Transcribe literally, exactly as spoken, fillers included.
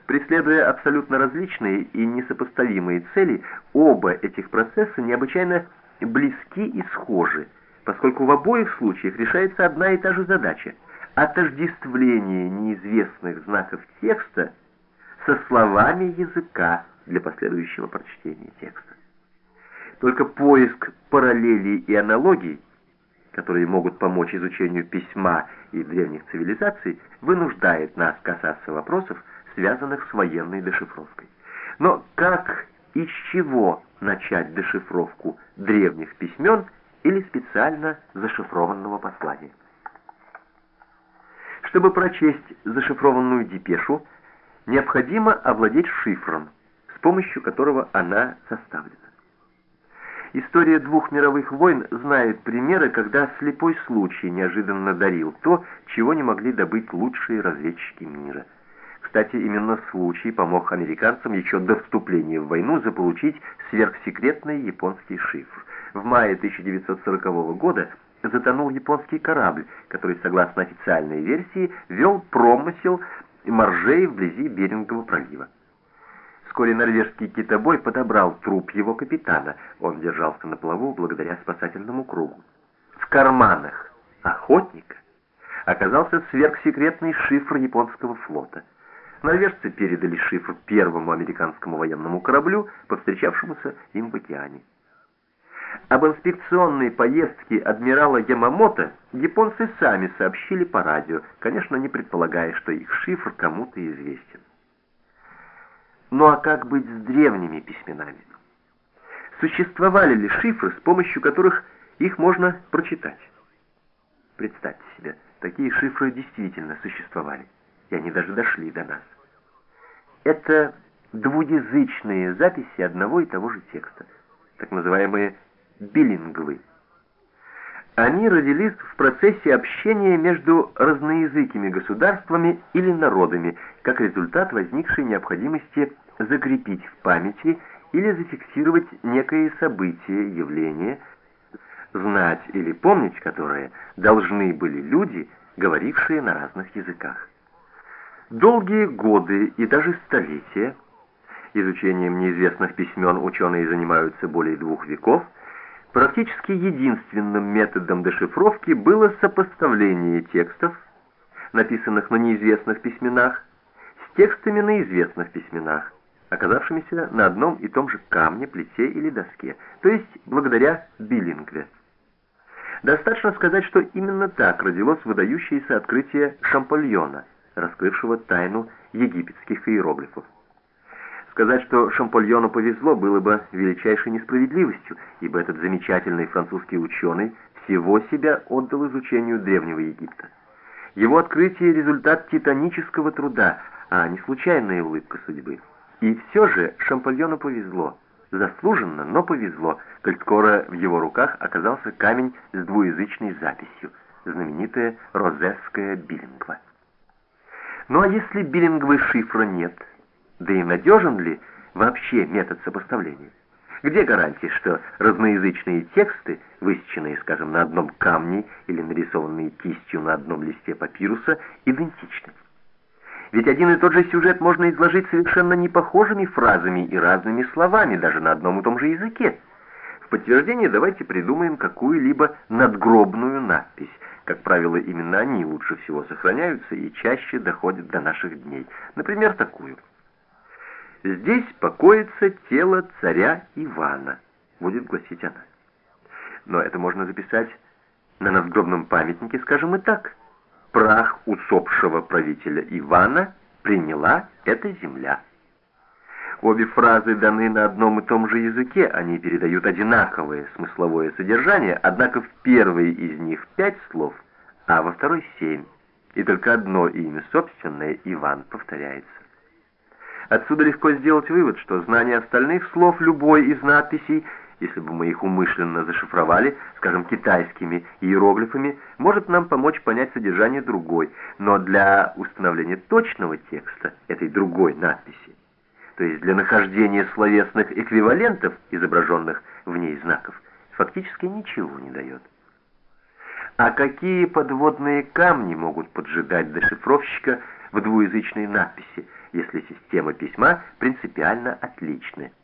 Преследуя абсолютно различные и несопоставимые цели, оба этих процесса необычайно близки и схожи, поскольку в обоих случаях решается одна и та же задача – отождествление неизвестных знаков текста со словами языка для последующего прочтения текста. Только поиск параллелей и аналогий, которые могут помочь изучению письма и древних цивилизаций, вынуждает нас касаться вопросов, связанных с военной дешифровкой. Но как и с чего начать дешифровку древних письмен или специально зашифрованного послания? Чтобы прочесть зашифрованную депешу, необходимо овладеть шифром, с помощью которого она составлена. История двух мировых войн знает примеры, когда слепой случай неожиданно дарил то, чего не могли добыть лучшие разведчики мира. Кстати, именно случай помог американцам еще до вступления в войну заполучить сверхсекретный японский шифр. В мае тысяча девятьсот сорокового года затонул японский корабль, который, согласно официальной версии, вел промысел моржей вблизи Берингового пролива. Вскоре норвежский китобой подобрал труп его капитана. Он держался на плаву благодаря спасательному кругу. В карманах охотника оказался сверхсекретный шифр японского флота. Норвежцы передали шифр первому американскому военному кораблю, повстречавшемуся им в океане. Об инспекционной поездке адмирала Ямамото японцы сами сообщили по радио, конечно, не предполагая, что их шифр кому-то известен. Ну а как быть с древними письменами? Существовали ли шифры, с помощью которых их можно прочитать? Представьте себе, такие шифры действительно существовали, и они даже дошли до нас. Это двуязычные записи одного и того же текста, так называемые билингвы. Они родились в процессе общения между разноязыкими государствами или народами, как результат возникшей необходимости закрепить в памяти или зафиксировать некое событие, явление, знать или помнить которое должны были люди, говорившие на разных языках. Долгие годы и даже столетия, изучением неизвестных письмен ученые занимаются более двух веков, практически единственным методом дешифровки было сопоставление текстов, написанных на неизвестных письменах, с текстами на известных письменах, оказавшимися на одном и том же камне, плите или доске, то есть благодаря билингве. Достаточно сказать, что именно так родилось выдающееся открытие Шампольона, раскрывшего тайну египетских иероглифов. Сказать, что Шампольону повезло, было бы величайшей несправедливостью, ибо этот замечательный французский ученый всего себя отдал изучению Древнего Египта. Его открытие – результат титанического труда, а не случайная улыбка судьбы. И все же Шампольону повезло. Заслуженно, но повезло, коль скоро в его руках оказался камень с двуязычной записью, знаменитая розесская билингва. Ну а если билингвы шифра нет, да и надежен ли вообще метод сопоставления? Где гарантия, что разноязычные тексты, высеченные, скажем, на одном камне или нарисованные кистью на одном листе папируса, идентичны? Ведь один и тот же сюжет можно изложить совершенно непохожими фразами и разными словами, даже на одном и том же языке. В подтверждение давайте придумаем какую-либо надгробную надпись. Как правило, именно они лучше всего сохраняются и чаще доходят до наших дней. Например, такую. «Здесь покоится тело царя Ивана», будет гласить она. Но это можно записать на надгробном памятнике, скажем, и так. «Прах усопшего правителя Ивана приняла эта земля». Обе фразы даны на одном и том же языке, они передают одинаковое смысловое содержание, однако в первой из них пять слов, а во второй семь, и только одно имя собственное, Иван, повторяется. Отсюда легко сделать вывод, что знание остальных слов любой из надписей, если бы мы их умышленно зашифровали, скажем, китайскими иероглифами, может нам помочь понять содержание другой, но для установления точного текста этой другой надписи, то есть для нахождения словесных эквивалентов, изображенных в ней знаков, фактически ничего не дает. А какие подводные камни могут поджидать дешифровщика в двуязычной надписи, если система письма принципиально отличны?